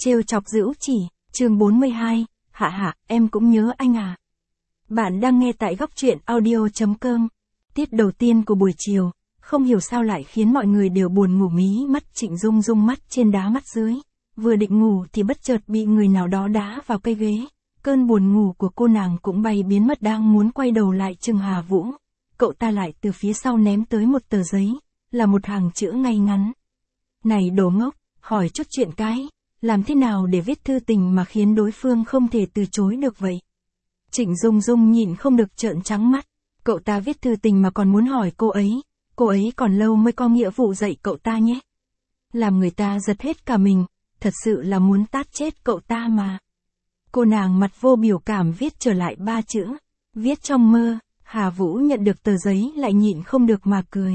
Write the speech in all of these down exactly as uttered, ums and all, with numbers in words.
Trêu chọc Dữu Chỉ, chương bốn mươi hai, Hạ Hạ, em cũng nhớ anh à. Bạn đang nghe tại góc truyện audio.com. Tiết đầu tiên của buổi chiều, không hiểu sao lại khiến mọi người đều buồn ngủ mí mắt. Trịnh Dung Dung mắt trên đá mắt dưới, vừa định ngủ thì bất chợt bị người nào đó đá vào cây ghế. Cơn buồn ngủ của cô nàng cũng bay biến mất, đang muốn quay đầu lại chừng Hà Vũ. Cậu ta lại từ phía sau ném tới một tờ giấy, là một hàng chữ ngay ngắn. Này đồ ngốc, hỏi chút chuyện cái, làm thế nào để viết thư tình mà khiến đối phương không thể từ chối được vậy? Trịnh Dung Dung nhịn không được trợn trắng mắt, cậu ta viết thư tình mà còn muốn hỏi cô ấy, cô ấy còn lâu mới có nghĩa vụ dạy cậu ta nhé. Làm người ta giật hết cả mình, thật sự là muốn tát chết cậu ta mà. Cô nàng mặt vô biểu cảm viết trở lại ba chữ, viết trong mơ. Hà Vũ nhận được tờ giấy lại nhịn không được mà cười.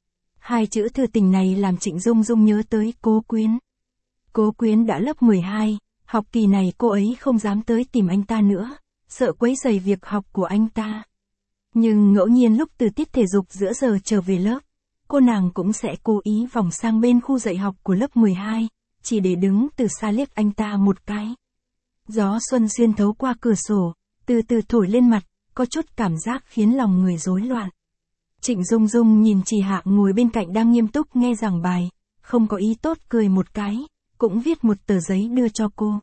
Hai chữ thư tình này làm Trịnh Dung Dung nhớ tới Cố Quyến. Cố Quyến đã lớp mười hai, học kỳ này cô ấy không dám tới tìm anh ta nữa, sợ quấy rầy việc học của anh ta. Nhưng ngẫu nhiên lúc từ tiết thể dục giữa giờ trở về lớp, cô nàng cũng sẽ cố ý vòng sang bên khu dạy học của lớp mười hai, chỉ để đứng từ xa liếc anh ta một cái. Gió xuân xuyên thấu qua cửa sổ, từ từ thổi lên mặt, có chút cảm giác khiến lòng người rối loạn. Trịnh Dung Dung nhìn Trì Hạ ngồi bên cạnh đang nghiêm túc nghe giảng bài, không có ý tốt cười một cái, cũng viết một tờ giấy đưa cho cô.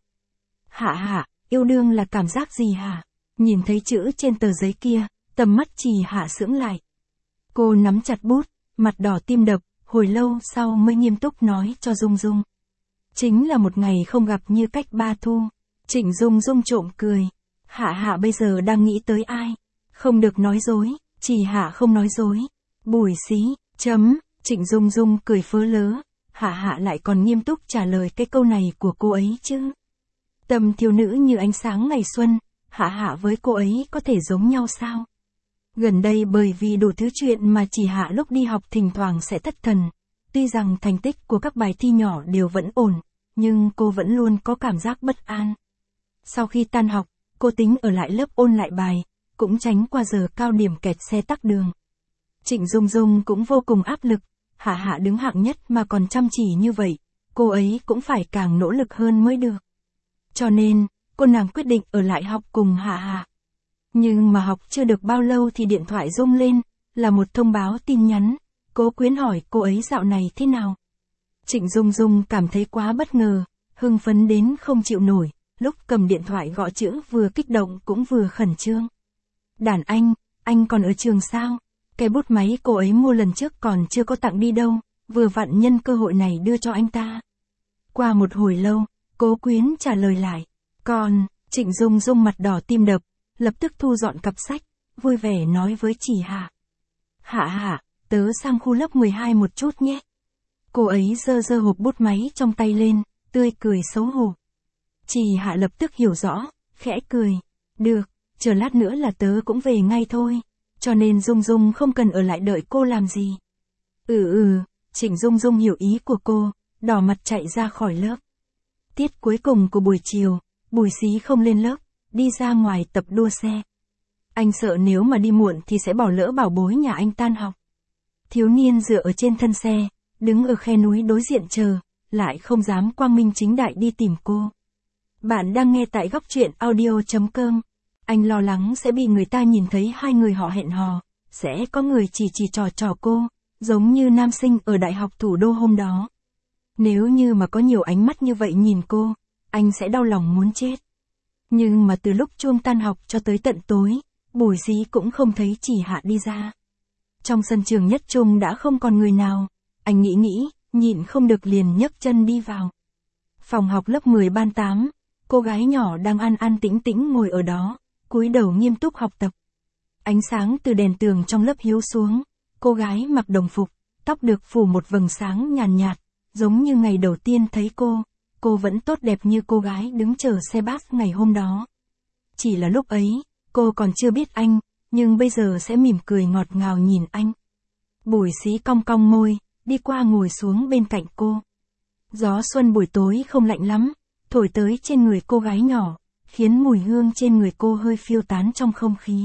Hạ Hạ, yêu đương là cảm giác gì hả? Nhìn thấy chữ trên tờ giấy kia, tầm mắt Trì Hạ sững lại. Cô nắm chặt bút, mặt đỏ tim đập, hồi lâu sau mới nghiêm túc nói cho Dung Dung. Chính là một ngày không gặp như cách ba thu. Trịnh Dung Dung trộm cười. Hạ Hạ bây giờ đang nghĩ tới ai? Không được nói dối, Trì Hạ không nói dối. Bùi xí, chấm, Trịnh Dung Dung cười phớ lớ. Hạ Hạ lại còn nghiêm túc trả lời cái câu này của cô ấy chứ. Tâm thiếu nữ như ánh sáng ngày xuân, Hạ Hạ với cô ấy có thể giống nhau sao? Gần đây bởi vì đủ thứ chuyện mà Trì Hạ lúc đi học thỉnh thoảng sẽ thất thần. Tuy rằng thành tích của các bài thi nhỏ đều vẫn ổn, nhưng cô vẫn luôn có cảm giác bất an. Sau khi tan học, cô tính ở lại lớp ôn lại bài, cũng tránh qua giờ cao điểm kẹt xe tắc đường. Trịnh Dung Dung cũng vô cùng áp lực, Hạ Hạ đứng hạng nhất mà còn chăm chỉ như vậy, cô ấy cũng phải càng nỗ lực hơn mới được. Cho nên, cô nàng quyết định ở lại học cùng Hạ Hạ. Nhưng mà học chưa được bao lâu thì điện thoại rung lên, là một thông báo tin nhắn. Cố Quyến hỏi cô ấy dạo này thế nào. Trịnh Dung Dung cảm thấy quá bất ngờ, hưng phấn đến không chịu nổi, lúc cầm điện thoại gõ chữ vừa kích động cũng vừa khẩn trương. Đàn anh, anh còn ở trường sao? Cái bút máy cô ấy mua lần trước còn chưa có tặng đi đâu, vừa vặn nhân cơ hội này đưa cho anh ta. Qua một hồi lâu, Cố Quyến trả lời lại. Còn, Trịnh Dung Dung mặt đỏ tim đập, lập tức thu dọn cặp sách, vui vẻ nói với Trì Hạ. Hạ Hạ, tớ sang khu lớp mười hai một chút nhé. Cô ấy giơ giơ hộp bút máy trong tay lên, tươi cười xấu hổ. Trì Hạ lập tức hiểu rõ, khẽ cười. Được, chờ lát nữa là tớ cũng về ngay thôi, cho nên Dung Dung không cần ở lại đợi cô làm gì. Ừ ừ, Trịnh Dung Dung hiểu ý của cô, đỏ mặt chạy ra khỏi lớp. Tiết cuối cùng của buổi chiều, Bùi Xí không lên lớp, đi ra ngoài tập đua xe. Anh sợ nếu mà đi muộn thì sẽ bỏ lỡ bảo bối nhà anh tan học. Thiếu niên dựa ở trên thân xe, đứng ở khe núi đối diện chờ, lại không dám quang minh chính đại đi tìm cô. Bạn đang nghe tại góc truyện audio.com. Anh lo lắng sẽ bị người ta nhìn thấy hai người họ hẹn hò, sẽ có người chỉ chỉ trò trò cô, giống như nam sinh ở đại học thủ đô hôm đó. Nếu như mà có nhiều ánh mắt như vậy nhìn cô, anh sẽ đau lòng muốn chết. Nhưng mà từ lúc chuông tan học cho tới tận tối, Bùi Xí cũng không thấy Trì Hạ đi ra. Trong sân trường nhất trung đã không còn người nào, anh nghĩ nghĩ, nhịn không được liền nhấc chân đi vào. Phòng học lớp mười ban tám, cô gái nhỏ đang an an tĩnh tĩnh ngồi ở đó, cúi đầu nghiêm túc học tập. Ánh sáng từ đèn tường trong lớp hiếu xuống, cô gái mặc đồng phục, tóc được phủ một vầng sáng nhàn nhạt, giống như ngày đầu tiên thấy cô, cô vẫn tốt đẹp như cô gái đứng chờ xe bus ngày hôm đó. Chỉ là lúc ấy, cô còn chưa biết anh, nhưng bây giờ sẽ mỉm cười ngọt ngào nhìn anh. Bùi Xí cong cong môi, đi qua ngồi xuống bên cạnh cô. Gió xuân buổi tối không lạnh lắm, thổi tới trên người cô gái nhỏ, khiến mùi hương trên người cô hơi phiêu tán trong không khí.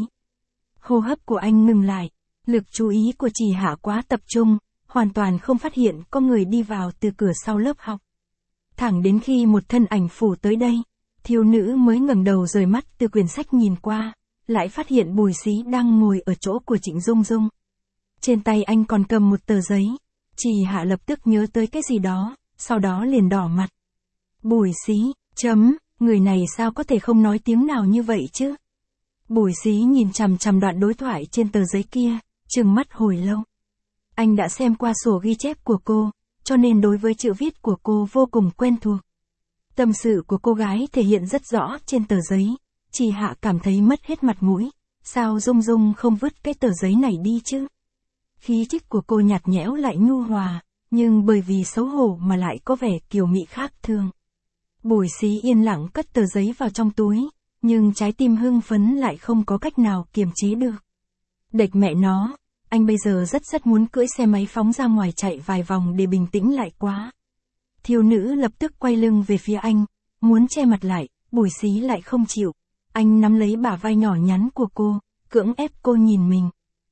Hô hấp của anh ngừng lại, lực chú ý của Trì Hạ quá tập trung, hoàn toàn không phát hiện có người đi vào từ cửa sau lớp học. Thẳng đến khi một thân ảnh phủ tới đây, thiếu nữ mới ngẩng đầu rời mắt từ quyển sách nhìn qua, lại phát hiện Bùi Xí đang ngồi ở chỗ của Trịnh Dung Dung. Trên tay anh còn cầm một tờ giấy. Trì Hạ lập tức nhớ tới cái gì đó, sau đó liền đỏ mặt. Bùi Xí, chấm, người này sao có thể không nói tiếng nào như vậy chứ? Bùi Xí nhìn chằm chằm đoạn đối thoại trên tờ giấy kia, trừng mắt hồi lâu. Anh đã xem qua sổ ghi chép của cô, cho nên đối với chữ viết của cô vô cùng quen thuộc. Tâm sự của cô gái thể hiện rất rõ trên tờ giấy. Trì Hạ cảm thấy mất hết mặt mũi, sao Dung Dung không vứt cái tờ giấy này đi chứ? Khí chất của cô nhạt nhẽo lại nhu hòa, nhưng bởi vì xấu hổ mà lại có vẻ kiều mị khác thường. Bùi Xí yên lặng cất tờ giấy vào trong túi, nhưng trái tim hưng phấn lại không có cách nào kiềm chế được. Đệch mẹ nó, anh bây giờ rất rất muốn cưỡi xe máy phóng ra ngoài chạy vài vòng để bình tĩnh lại quá. Thiếu nữ lập tức quay lưng về phía anh, muốn che mặt lại, Bùi Xí lại không chịu. Anh nắm lấy bả vai nhỏ nhắn của cô, cưỡng ép cô nhìn mình.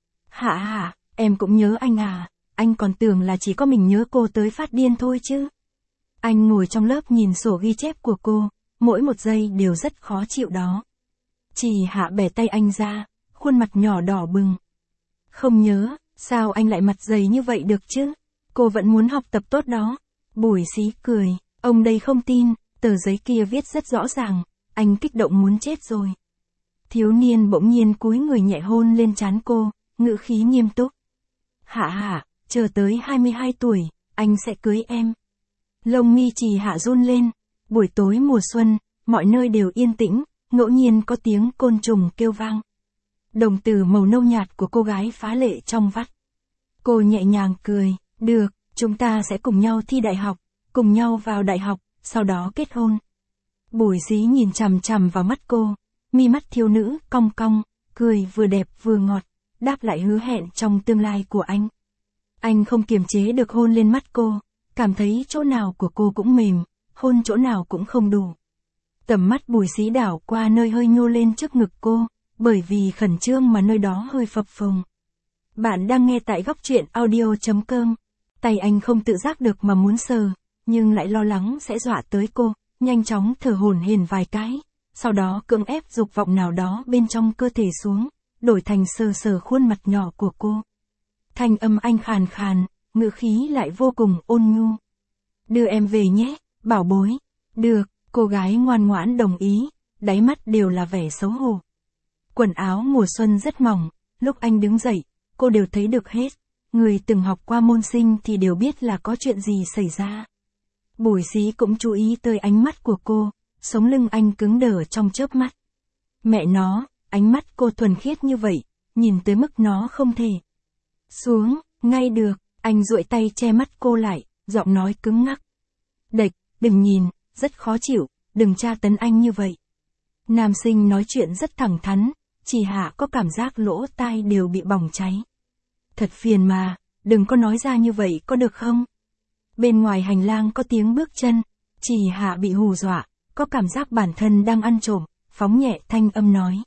Hạ Hạ, em cũng nhớ anh à, anh còn tưởng là chỉ có mình nhớ cô tới phát điên thôi chứ. Anh ngồi trong lớp nhìn sổ ghi chép của cô, mỗi một giây đều rất khó chịu đó. Trì Hạ bẻ tay anh ra, khuôn mặt nhỏ đỏ bừng. Không nhớ, sao anh lại mặt dày như vậy được chứ? Cô vẫn muốn học tập tốt đó. Bùi Xí cười, ông đây không tin, tờ giấy kia viết rất rõ ràng, anh kích động muốn chết rồi. Thiếu niên bỗng nhiên cúi người nhẹ hôn lên trán cô, ngữ khí nghiêm túc. Hạ Hạ, chờ tới hai mươi hai tuổi, anh sẽ cưới em. Lông mi Trì Hạ run lên, buổi tối mùa xuân, mọi nơi đều yên tĩnh, ngẫu nhiên có tiếng côn trùng kêu vang. Đồng tử màu nâu nhạt của cô gái phá lệ trong vắt. Cô nhẹ nhàng cười, được, chúng ta sẽ cùng nhau thi đại học, cùng nhau vào đại học, sau đó kết hôn. Bùi Xí nhìn chằm chằm vào mắt cô, mi mắt thiếu nữ cong cong, cười vừa đẹp vừa ngọt, đáp lại hứa hẹn trong tương lai của anh. Anh không kiềm chế được hôn lên mắt cô, cảm thấy chỗ nào của cô cũng mềm, hôn chỗ nào cũng không đủ. Tầm mắt Bùi Xí đảo qua nơi hơi nhô lên trước ngực cô, bởi vì khẩn trương mà nơi đó hơi phập phồng. Bạn đang nghe tại góc truyện audio chấm com. Tay anh không tự giác được mà muốn sờ, nhưng lại lo lắng sẽ dọa tới cô, nhanh chóng thở hổn hển vài cái, sau đó cưỡng ép dục vọng nào đó bên trong cơ thể xuống, đổi thành sờ sờ khuôn mặt nhỏ của cô. Thanh âm anh khàn khàn, ngữ khí lại vô cùng ôn nhu. Đưa em về nhé, bảo bối. Được, cô gái ngoan ngoãn đồng ý, đáy mắt đều là vẻ xấu hổ. Quần áo mùa xuân rất mỏng, lúc anh đứng dậy, cô đều thấy được hết. Người từng học qua môn sinh thì đều biết là có chuyện gì xảy ra. Bùi Xí cũng chú ý tới ánh mắt của cô, sống lưng anh cứng đờ trong chớp mắt. Mẹ nó, ánh mắt cô thuần khiết như vậy, nhìn tới mức nó không thể. Xuống, ngay được, anh duỗi tay che mắt cô lại, giọng nói cứng ngắc. Đệch, đừng nhìn, rất khó chịu, đừng tra tấn anh như vậy. Nam sinh nói chuyện rất thẳng thắn, Trì Hạ có cảm giác lỗ tai đều bị bỏng cháy. Thật phiền mà, đừng có nói ra như vậy có được không? Bên ngoài hành lang có tiếng bước chân, Trì Hạ bị hù dọa, có cảm giác bản thân đang ăn trộm, phóng nhẹ thanh âm nói.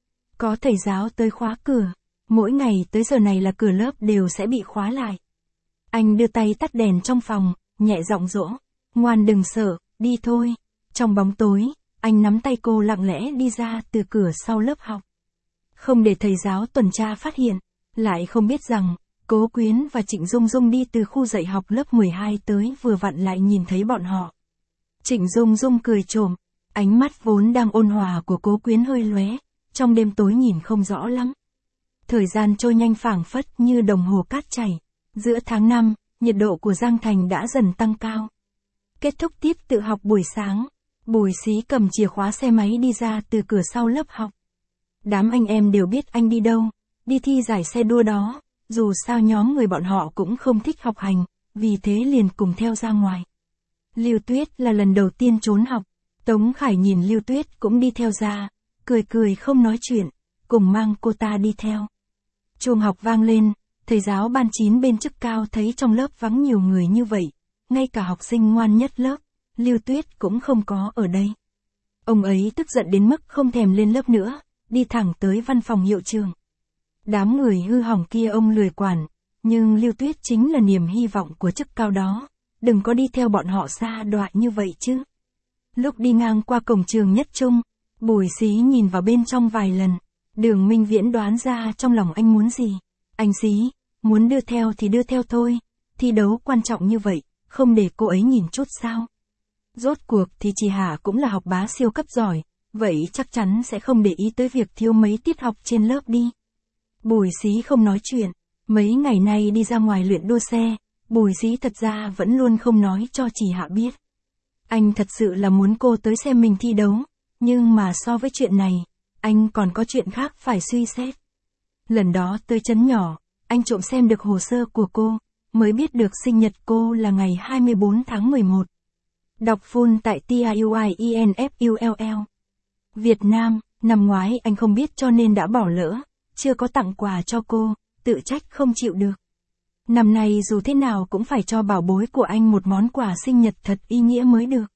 Có thầy giáo tới khóa cửa, mỗi ngày tới giờ này là cửa lớp đều sẽ bị khóa lại. Anh đưa tay tắt đèn trong phòng, nhẹ giọng dỗ, ngoan đừng sợ, đi thôi. Trong bóng tối, anh nắm tay cô lặng lẽ đi ra từ cửa sau lớp học. Không để thầy giáo tuần tra phát hiện, lại không biết rằng, Cố Quyến và Trịnh Dung Dung đi từ khu dạy học lớp mười hai tới vừa vặn lại nhìn thấy bọn họ. Trịnh Dung Dung cười trộm, ánh mắt vốn đang ôn hòa của Cố Quyến hơi lóe, trong đêm tối nhìn không rõ lắm. Thời gian trôi nhanh phảng phất như đồng hồ cát chảy. Giữa tháng năm, nhiệt độ của Giang Thành đã dần tăng cao. Kết thúc tiết tự học buổi sáng, Bùi Xí cầm chìa khóa xe máy đi ra từ cửa sau lớp học. Đám anh em đều biết anh đi đâu, đi thi giải xe đua đó, dù sao nhóm người bọn họ cũng không thích học hành, vì thế liền cùng theo ra ngoài. Lưu Tuyết là lần đầu tiên trốn học, Tống Khải nhìn Lưu Tuyết cũng đi theo ra, cười cười không nói chuyện, cùng mang cô ta đi theo. Chuông học vang lên, thầy giáo ban chín bên chức cao thấy trong lớp vắng nhiều người như vậy, ngay cả học sinh ngoan nhất lớp, Lưu Tuyết cũng không có ở đây. Ông ấy tức giận đến mức không thèm lên lớp nữa, đi thẳng tới văn phòng hiệu trưởng. Đám người hư hỏng kia ông lười quản, nhưng Lưu Tuyết chính là niềm hy vọng của chức cao đó, đừng có đi theo bọn họ xa đoạ như vậy chứ. Lúc đi ngang qua cổng trường Nhất Trung, Bùi Xí nhìn vào bên trong vài lần, Đường Minh Viễn đoán ra trong lòng anh muốn gì. Anh Xí, muốn đưa theo thì đưa theo thôi, thi đấu quan trọng như vậy, không để cô ấy nhìn chút sao. Rốt cuộc thì chị Hà cũng là học bá siêu cấp giỏi, vậy chắc chắn sẽ không để ý tới việc thiếu mấy tiết học trên lớp đi. Bùi Xí không nói chuyện, mấy ngày nay đi ra ngoài luyện đua xe, Bùi Xí thật ra vẫn luôn không nói cho chị Hạ biết. Anh thật sự là muốn cô tới xem mình thi đấu, nhưng mà so với chuyện này, anh còn có chuyện khác phải suy xét. Lần đó tới trấn nhỏ, anh trộm xem được hồ sơ của cô, mới biết được sinh nhật cô là ngày hai mươi tư tháng mười một. Đọc full tại T I U I E N F U L L. Việt Nam, năm ngoái anh không biết cho nên đã bỏ lỡ, chưa có tặng quà cho cô, tự trách không chịu được. Năm nay dù thế nào cũng phải cho bảo bối của anh một món quà sinh nhật thật ý nghĩa mới được.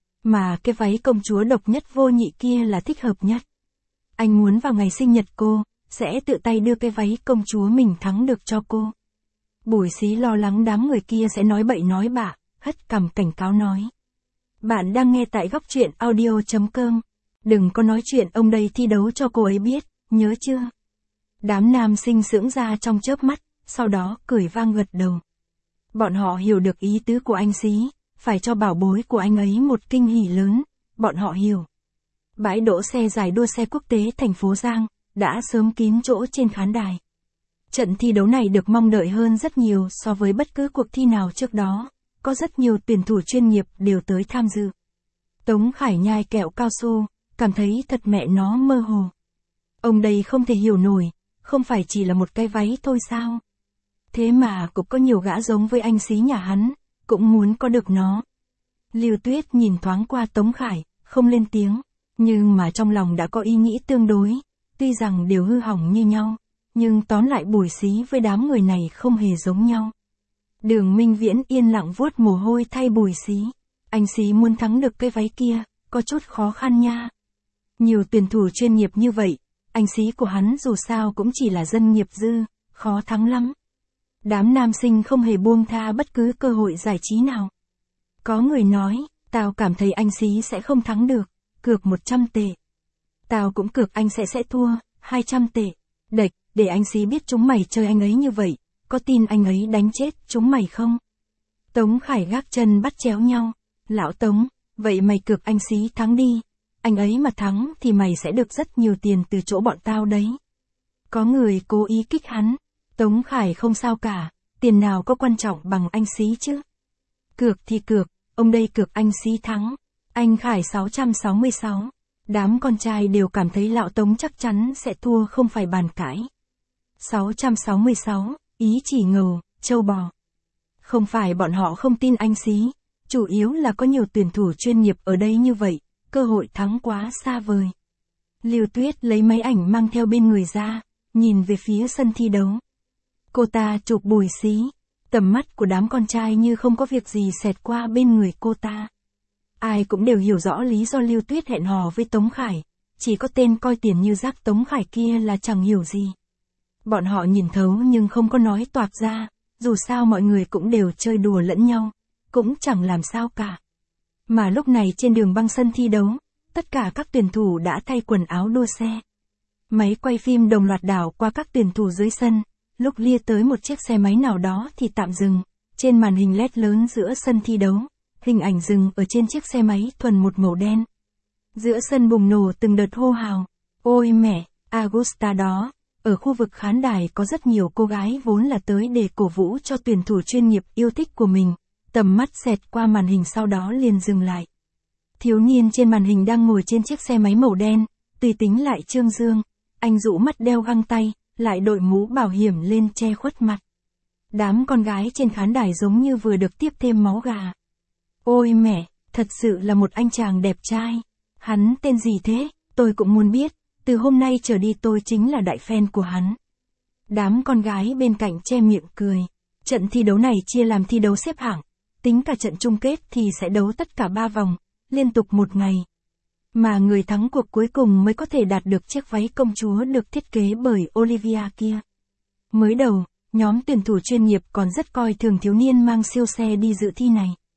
Mà cái váy công chúa độc nhất vô nhị kia là thích hợp nhất. Anh muốn vào ngày sinh nhật cô, sẽ tự tay đưa cái váy công chúa mình thắng được cho cô. Bùi Xí lo lắng đám người kia sẽ nói bậy nói bạ, hất cằm cảnh cáo nói. Bạn đang nghe tại góc truyện audio chấm com. Đừng có nói chuyện ông đây thi đấu cho cô ấy biết, nhớ chưa? Đám nam sinh sững ra trong chớp mắt, sau đó cười vang gật đầu. Bọn họ hiểu được ý tứ của anh Xí, phải cho bảo bối của anh ấy một kinh hỉ lớn, bọn họ hiểu. Bãi đỗ xe giải đua xe quốc tế thành phố Giang, đã sớm kín chỗ trên khán đài. Trận thi đấu này được mong đợi hơn rất nhiều so với bất cứ cuộc thi nào trước đó, có rất nhiều tuyển thủ chuyên nghiệp đều tới tham dự. Tống Khải nhai kẹo cao su, cảm thấy thật mẹ nó mơ hồ. Ông đây không thể hiểu nổi, không phải chỉ là một cái váy thôi sao? Thế mà cũng có nhiều gã giống với anh Xí nhà hắn, cũng muốn có được nó. Lưu Tuyết nhìn thoáng qua Tống Khải, không lên tiếng, nhưng mà trong lòng đã có ý nghĩ tương đối, tuy rằng đều hư hỏng như nhau, nhưng tóm lại Bùi Xí với đám người này không hề giống nhau. Đường Minh Viễn yên lặng vuốt mồ hôi thay Bùi Xí, anh Xí muốn thắng được cái váy kia, có chút khó khăn nha. Nhiều tuyển thủ chuyên nghiệp như vậy, anh Xí của hắn dù sao cũng chỉ là dân nghiệp dư, khó thắng lắm. Đám nam sinh không hề buông tha bất cứ cơ hội giải trí nào. Có người nói, tao cảm thấy anh Xí sẽ không thắng được, cược một trăm tệ. Tao cũng cược anh sẽ sẽ thua, hai trăm tệ. Đệch, để anh Xí biết chúng mày chơi anh ấy như vậy, có tin anh ấy đánh chết chúng mày không? Tống Khải gác chân bắt chéo nhau. Lão Tống, vậy mày cược anh Xí thắng đi. Anh ấy mà thắng thì mày sẽ được rất nhiều tiền từ chỗ bọn tao đấy. Có người cố ý kích hắn. Tống Khải không sao cả, tiền nào có quan trọng bằng anh Xí chứ. Cược thì cược, ông đây cược anh Xí thắng. Anh Khải sáu trăm sáu mươi sáu. Đám con trai đều cảm thấy lão Tống chắc chắn sẽ thua không phải bàn cãi. sáu trăm sáu mươi sáu, ý chỉ ngầu, châu bò. Không phải bọn họ không tin anh Xí, chủ yếu là có nhiều tuyển thủ chuyên nghiệp ở đây như vậy, cơ hội thắng quá xa vời. Lưu Tuyết lấy máy ảnh mang theo bên người ra, nhìn về phía sân thi đấu. Cô ta chụp Bùi Xí, tầm mắt của đám con trai như không có việc gì xẹt qua bên người cô ta. Ai cũng đều hiểu rõ lý do Lưu Tuyết hẹn hò với Tống Khải, chỉ có tên coi tiền như rác Tống Khải kia là chẳng hiểu gì. Bọn họ nhìn thấu nhưng không có nói toạc ra, dù sao mọi người cũng đều chơi đùa lẫn nhau, cũng chẳng làm sao cả. Mà lúc này trên đường băng sân thi đấu, tất cả các tuyển thủ đã thay quần áo đua xe. Máy quay phim đồng loạt đảo qua các tuyển thủ dưới sân, lúc lia tới một chiếc xe máy nào đó thì tạm dừng, trên màn hình led lớn giữa sân thi đấu, hình ảnh dừng ở trên chiếc xe máy thuần một màu đen. Giữa sân bùng nổ từng đợt hô hào, ôi mẹ, Augusta đó. Ở khu vực khán đài có rất nhiều cô gái vốn là tới để cổ vũ cho tuyển thủ chuyên nghiệp yêu thích của mình, tầm mắt xẹt qua màn hình sau đó liền dừng lại. Thiếu niên trên màn hình đang ngồi trên chiếc xe máy màu đen, tùy tính lại trương dương, anh rũ mắt đeo găng tay, lại đội mũ bảo hiểm lên che khuất mặt. Đám con gái trên khán đài giống như vừa được tiếp thêm máu gà. Ôi mẹ, thật sự là một anh chàng đẹp trai. Hắn tên gì thế, tôi cũng muốn biết. Từ hôm nay trở đi tôi chính là đại fan của hắn. Đám con gái bên cạnh che miệng cười. Trận thi đấu này chia làm thi đấu xếp hạng. Tính cả trận chung kết thì sẽ đấu tất cả ba vòng, liên tục một ngày. Mà người thắng cuộc cuối cùng mới có thể đạt được chiếc váy công chúa được thiết kế bởi Olivia kia. Mới đầu, nhóm tuyển thủ chuyên nghiệp còn rất coi thường thiếu niên mang siêu xe đi dự thi này.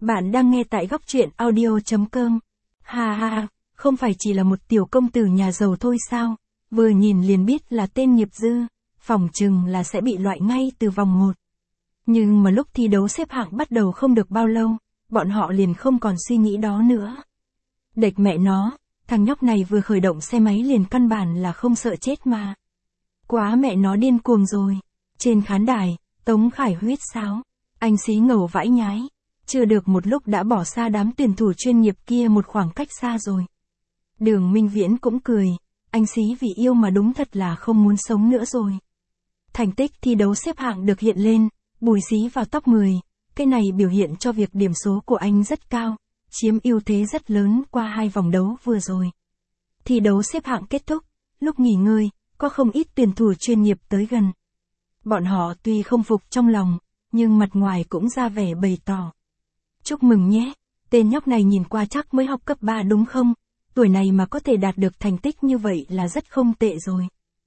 Bạn đang nghe tại góc truyện audio.com. Ha ha ha, không phải chỉ là một tiểu công tử nhà giàu thôi sao, vừa nhìn liền biết là tên nghiệp dư, phỏng chừng là sẽ bị loại ngay từ vòng một. Nhưng mà lúc thi đấu xếp hạng bắt đầu không được bao lâu, bọn họ liền không còn suy nghĩ đó nữa. Đệch mẹ nó, thằng nhóc này vừa khởi động xe máy liền căn bản là không sợ chết mà. Quá mẹ nó điên cuồng rồi. Trên khán đài, Tống Khải huýt sáo, anh xí ngầu vãi nhái. Chưa được một lúc đã bỏ xa đám tuyển thủ chuyên nghiệp kia một khoảng cách xa rồi. Đường Minh Viễn cũng cười, anh xí vì yêu mà đúng thật là không muốn sống nữa rồi. Thành tích thi đấu xếp hạng được hiện lên, Bùi Xí vào top mười, cái này biểu hiện cho việc điểm số của anh rất cao, chiếm ưu thế rất lớn qua hai vòng đấu vừa rồi. Thi đấu xếp hạng kết thúc, lúc nghỉ ngơi, có không ít tuyển thủ chuyên nghiệp tới gần. Bọn họ tuy không phục trong lòng, nhưng mặt ngoài cũng ra vẻ bày tỏ. Chúc mừng nhé, tên nhóc này nhìn qua chắc mới học cấp ba đúng không? Tuổi này mà có thể đạt được thành tích như vậy là rất không tệ rồi.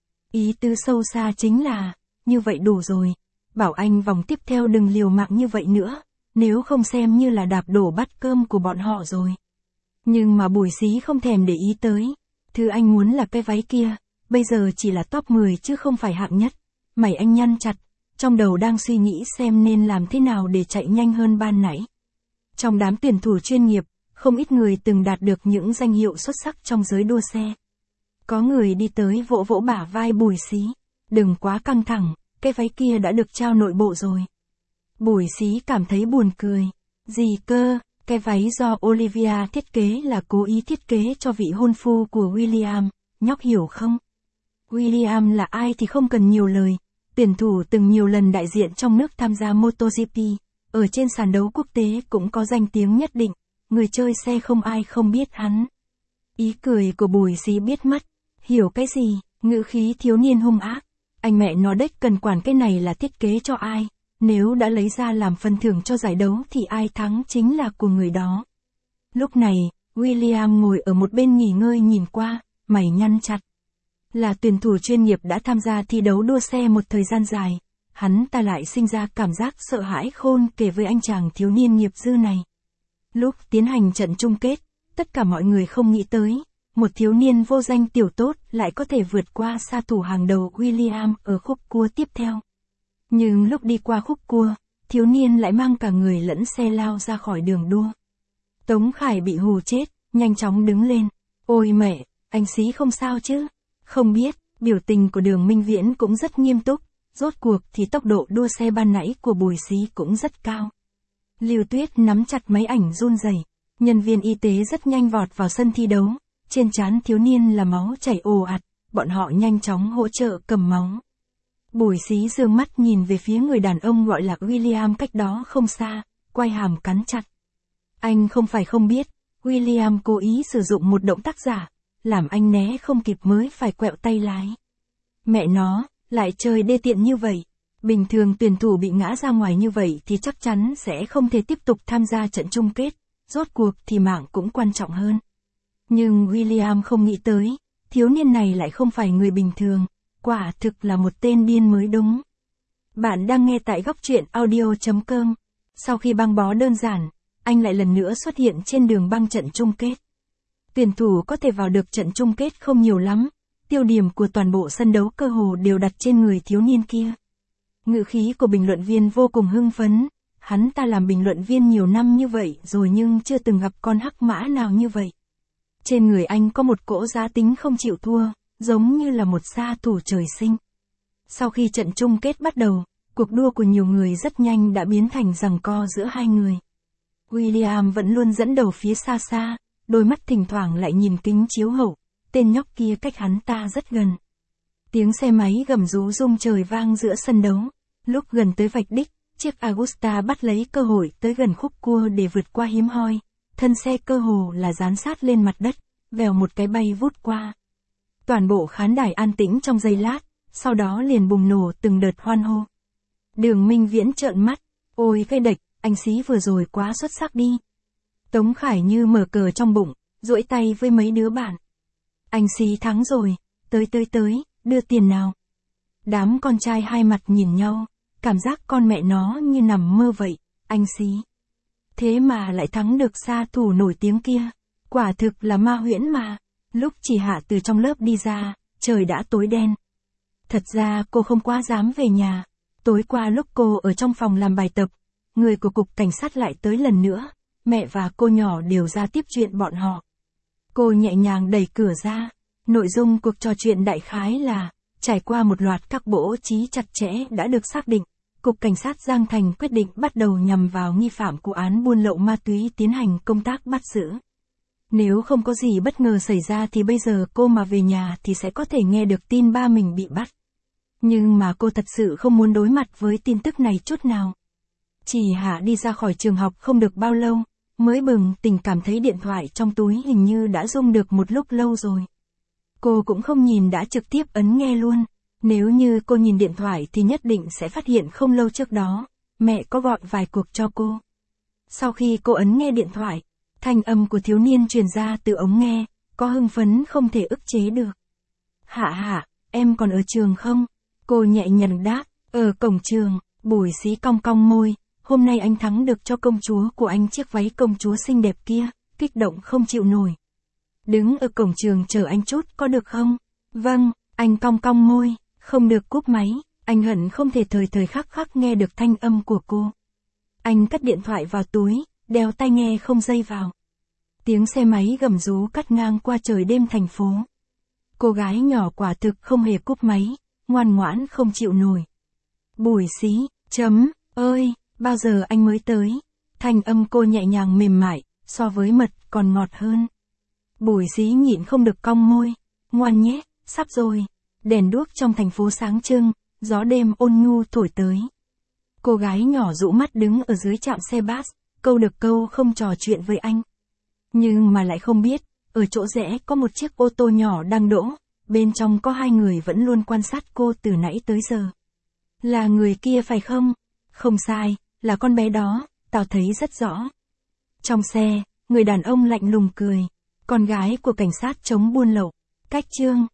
Ý tứ sâu xa chính là, như vậy đủ rồi. Bảo anh vòng tiếp theo đừng liều mạng như vậy nữa, nếu không xem như là đạp đổ bát cơm của bọn họ rồi. Nhưng mà Bùi Xí không thèm để ý tới. Thứ anh muốn là cái váy kia, bây giờ chỉ là top mười chứ không phải hạng nhất. Mày anh nhăn chặt, trong đầu đang suy nghĩ xem nên làm thế nào để chạy nhanh hơn ban nãy. Trong đám tuyển thủ chuyên nghiệp, không ít người từng đạt được những danh hiệu xuất sắc trong giới đua xe. Có người đi tới vỗ vỗ bả vai Bùi Xí. Đừng quá căng thẳng, cái váy kia đã được trao nội bộ rồi. Bùi Xí cảm thấy buồn cười. Gì cơ, cái váy do Olivia thiết kế là cố ý thiết kế cho vị hôn phu của William, nhóc hiểu không? William là ai thì không cần nhiều lời. Tuyển thủ từng nhiều lần đại diện trong nước tham gia MotoGP. Ở trên sàn đấu quốc tế cũng có danh tiếng nhất định, người chơi xe không ai không biết hắn. Ý cười của Bùi Xí biết mắt, hiểu cái gì, ngữ khí thiếu niên hung ác. Anh mẹ nó đếch cần quản cái này là thiết kế cho ai, nếu đã lấy ra làm phần thưởng cho giải đấu thì ai thắng chính là của người đó. Lúc này, William ngồi ở một bên nghỉ ngơi nhìn qua, mày nhăn chặt. Là tuyển thủ chuyên nghiệp đã tham gia thi đấu đua xe một thời gian dài. Hắn ta lại sinh ra cảm giác sợ hãi khôn kể với anh chàng thiếu niên nghiệp dư này. Lúc tiến hành trận chung kết, tất cả mọi người không nghĩ tới, một thiếu niên vô danh tiểu tốt lại có thể vượt qua sa thủ hàng đầu William ở khúc cua tiếp theo. Nhưng lúc đi qua khúc cua, thiếu niên lại mang cả người lẫn xe lao ra khỏi đường đua. Tống Khải bị hù chết, nhanh chóng đứng lên. Ôi mẹ, anh Xí không sao chứ? Không biết, biểu tình của Đường Minh Viễn cũng rất nghiêm túc. Rốt cuộc thì tốc độ đua xe ban nãy của Bùi Xí cũng rất cao. Lưu Tuyết nắm chặt máy ảnh run rẩy. Nhân viên y tế rất nhanh vọt vào sân thi đấu. Trên trán thiếu niên là máu chảy ồ ạt, bọn họ nhanh chóng hỗ trợ cầm máu. Bùi Xí dương mắt nhìn về phía người đàn ông gọi là William cách đó không xa, quai hàm cắn chặt. Anh không phải không biết, William cố ý sử dụng một động tác giả, làm anh né không kịp mới phải quẹo tay lái. Mẹ nó, lại chơi đê tiện như vậy. Bình thường tuyển thủ bị ngã ra ngoài như vậy thì chắc chắn sẽ không thể tiếp tục tham gia trận chung kết, rốt cuộc thì mạng cũng quan trọng hơn. Nhưng William không nghĩ tới, thiếu niên này lại không phải người bình thường, quả thực là một tên điên mới đúng. Bạn đang nghe tại góc truyện audio.com. Sau khi băng bó đơn giản, anh lại lần nữa xuất hiện trên đường băng trận chung kết. Tuyển thủ có thể vào được trận chung kết không nhiều lắm, tiêu điểm của toàn bộ sân đấu cơ hồ đều đặt trên người thiếu niên kia. Ngữ khí của bình luận viên vô cùng hưng phấn, hắn ta làm bình luận viên nhiều năm như vậy rồi nhưng chưa từng gặp con hắc mã nào như vậy. Trên người anh có một cỗ giá tính không chịu thua, giống như là một sa thủ trời sinh. Sau khi trận chung kết bắt đầu, cuộc đua của nhiều người rất nhanh đã biến thành giằng co giữa hai người. William vẫn luôn dẫn đầu phía xa xa, đôi mắt thỉnh thoảng lại nhìn kính chiếu hậu, tên nhóc kia cách hắn ta rất gần. Tiếng xe máy gầm rú rung trời vang giữa sân đấu, lúc gần tới vạch đích, chiếc Agusta bắt lấy cơ hội tới gần khúc cua để vượt qua hiếm hoi, thân xe cơ hồ là dán sát lên mặt đất, vèo một cái bay vút qua. Toàn bộ khán đài an tĩnh trong giây lát, sau đó liền bùng nổ từng đợt hoan hô. Đường Minh Viễn trợn mắt, ôi cái đệch, anh Xí vừa rồi quá xuất sắc đi. Tống Khải như mở cờ trong bụng, duỗi tay với mấy đứa bạn. Anh Xí thắng rồi, tới tới tới, đưa tiền nào. Đám con trai hai mặt nhìn nhau, cảm giác con mẹ nó như nằm mơ vậy, anh Xí. Thế mà lại thắng được sa thủ nổi tiếng kia. Quả thực là ma huyễn mà. Lúc Chỉ Hạ từ trong lớp đi ra, trời đã tối đen. Thật ra cô không quá dám về nhà. Tối qua lúc cô ở trong phòng làm bài tập, người của cục cảnh sát lại tới lần nữa. Mẹ và cô nhỏ đều ra tiếp chuyện bọn họ. Cô nhẹ nhàng đẩy cửa ra. Nội dung cuộc trò chuyện đại khái là, trải qua một loạt các bố trí chặt chẽ đã được xác định, Cục Cảnh sát Giang Thành quyết định bắt đầu nhằm vào nghi phạm của án buôn lậu ma túy tiến hành công tác bắt giữ. Nếu không có gì bất ngờ xảy ra thì bây giờ cô mà về nhà thì sẽ có thể nghe được tin ba mình bị bắt. Nhưng mà cô thật sự không muốn đối mặt với tin tức này chút nào. Chỉ Hạ đi ra khỏi trường học không được bao lâu, mới bừng tỉnh cảm thấy điện thoại trong túi hình như đã rung được một lúc lâu rồi. Cô cũng không nhìn đã trực tiếp ấn nghe luôn. Nếu như cô nhìn điện thoại thì nhất định sẽ phát hiện không lâu trước đó, mẹ có gọi vài cuộc cho cô. Sau khi cô ấn nghe điện thoại, thanh âm của thiếu niên truyền ra từ ống nghe, có hưng phấn không thể ức chế được. Hạ Hạ, em còn ở trường không? Cô nhẹ nhàng đáp, ở cổng trường. Bùi Xí cong cong môi, hôm nay anh thắng được cho công chúa của anh chiếc váy công chúa xinh đẹp kia, kích động không chịu nổi. Đứng ở cổng trường chờ anh chút có được không? Vâng, anh cong cong môi, không được cúp máy, anh hận không thể thời thời khắc khắc nghe được thanh âm của cô. Anh cất điện thoại vào túi, đeo tai nghe không dây vào. Tiếng xe máy gầm rú cắt ngang qua trời đêm thành phố. Cô gái nhỏ quả thực không hề cúp máy, ngoan ngoãn không chịu nổi. Bùi Xí, chấm, ơi, bao giờ anh mới tới? Thanh âm cô nhẹ nhàng mềm mại, so với mật còn ngọt hơn. Bùi Xí nhịn không được cong môi, ngoan nhé, sắp rồi. Đèn đuốc trong thành phố sáng trưng, gió đêm ôn nhu thổi tới. Cô gái nhỏ rũ mắt đứng ở dưới trạm xe bus, câu được câu không trò chuyện với anh. Nhưng mà lại không biết, ở chỗ rẽ có một chiếc ô tô nhỏ đang đỗ, bên trong có hai người vẫn luôn quan sát cô từ nãy tới giờ. Là người kia phải không? Không sai, là con bé đó, tao thấy rất rõ. Trong xe, người đàn ông lạnh lùng cười. Con gái của cảnh sát chống buôn lậu. Cách chương